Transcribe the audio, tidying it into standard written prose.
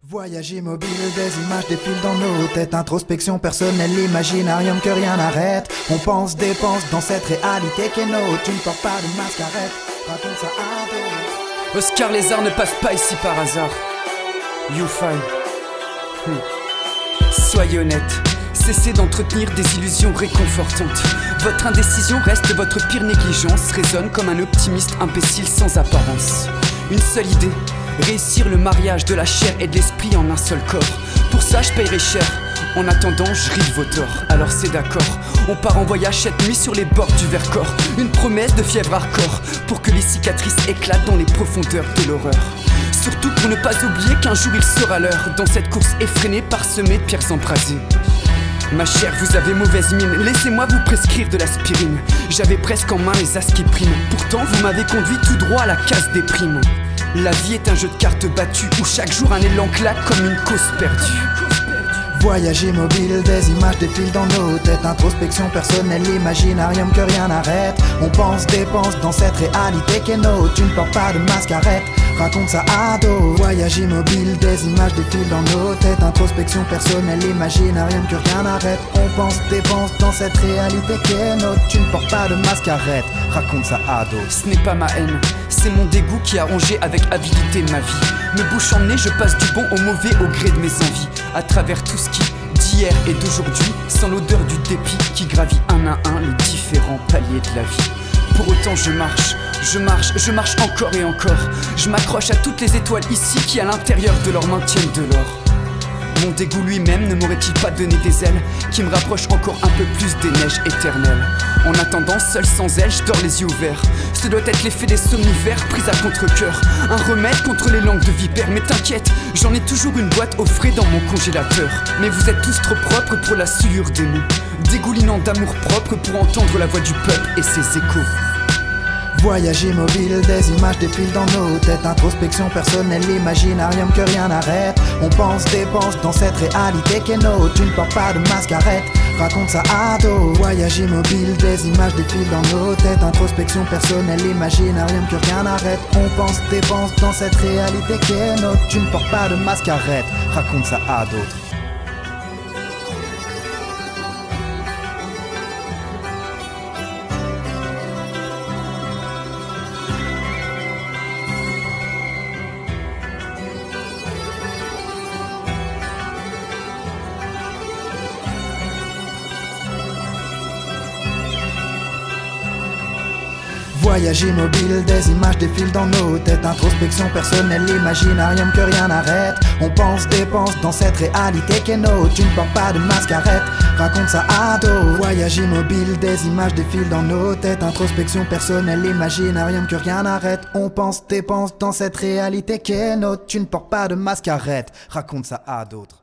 Voyage immobile, des images défilent dans nos têtes. Introspection personnelle, imaginarium que rien n'arrête. On pense, dépense dans cette réalité qui est nôtre. Tu ne portes pas de mascarette, raconte ça à d'autres. Oscar Lézard ne passe pas ici par hasard. YouFi. Soyez honnête, cessez d'entretenir des illusions réconfortantes. Votre indécision reste votre pire négligence. Résonne comme un optimiste imbécile sans apparence. Une seule idée, réussir le mariage de la chair et de l'esprit en un seul corps. Pour ça je paierai cher. En attendant je ris de vos torts. Alors c'est d'accord, on part en voyage cette nuit sur les bords du Vercors. Une promesse de fièvre hardcore, pour que les cicatrices éclatent dans les profondeurs de l'horreur. Surtout pour ne pas oublier qu'un jour il sera l'heure, dans cette course effrénée parsemée de pierres embrasées. Ma chère, vous avez mauvaise mine, laissez-moi vous prescrire de l'aspirine. J'avais presque en main les as qui priment. Pourtant vous m'avez conduit tout droit à la case des primes. La vie est un jeu de cartes battues, où chaque jour un élan claque comme une cause perdue. Voyage immobile, des images défilent dans nos têtes. Introspection personnelle, imaginarium que rien n'arrête. On pense, dépense dans cette réalité qui est nôtre. Tu ne portes pas de mascarette, raconte ça à d'autres. Voyage immobile, des images défilent dans nos têtes. Introspection personnelle, imaginarium que rien n'arrête. On pense, dépense dans cette réalité qui est nôtre. Tu ne portes pas de mascarette, raconte ça à d'autres. Ce n'est pas ma haine, c'est mon dégoût qui a rongé avec avidité ma vie. Me bouche en nez, je passe du bon au mauvais au gré de mes envies. À travers tout ce qui, d'hier et d'aujourd'hui, sans l'odeur du dépit qui gravit un à un les différents paliers de la vie. Pour autant je marche encore et encore. Je m'accroche à toutes les étoiles ici qui à l'intérieur de leur main tiennent de l'or. Mon dégoût lui-même ne m'aurait-il pas donné des ailes qui me rapprochent encore un peu plus des neiges éternelles. En attendant, seul sans elle, je dors les yeux ouverts. Ce doit être l'effet des somnifères pris à contre-cœur. Un remède contre les langues de vipère. Mais t'inquiète, j'en ai toujours une boîte au frais dans mon congélateur. Mais vous êtes tous trop propres pour la souillure des mots, dégoulinant d'amour propre pour entendre la voix du peuple et ses échos. Voyage immobile, des images défilent dans nos têtes. Introspection personnelle, imaginarium que rien n'arrête. On pense, dépense dans cette réalité qui est nôtre. Tu ne portes pas de mascarette, raconte ça à d'autres. Voyage immobile, des images défilent dans nos têtes. Introspection personnelle, imaginarium que rien n'arrête. On pense, dépense dans cette réalité qui est nôtre. Tu ne portes pas de mascarette, raconte ça à d'autres. Voyage immobile, des images défilent dans nos têtes. Introspection personnelle, imaginarium que rien n'arrête. On pense, dépense dans cette réalité qui est nôtre. Tu ne portes pas de mascarette, raconte ça à d'autres. Voyage immobile, des images défilent dans nos têtes. Introspection personnelle, imaginarium que rien n'arrête. On pense, dépense dans cette réalité qui est nôtre. Tu ne portes pas de mascarette, raconte ça à d'autres.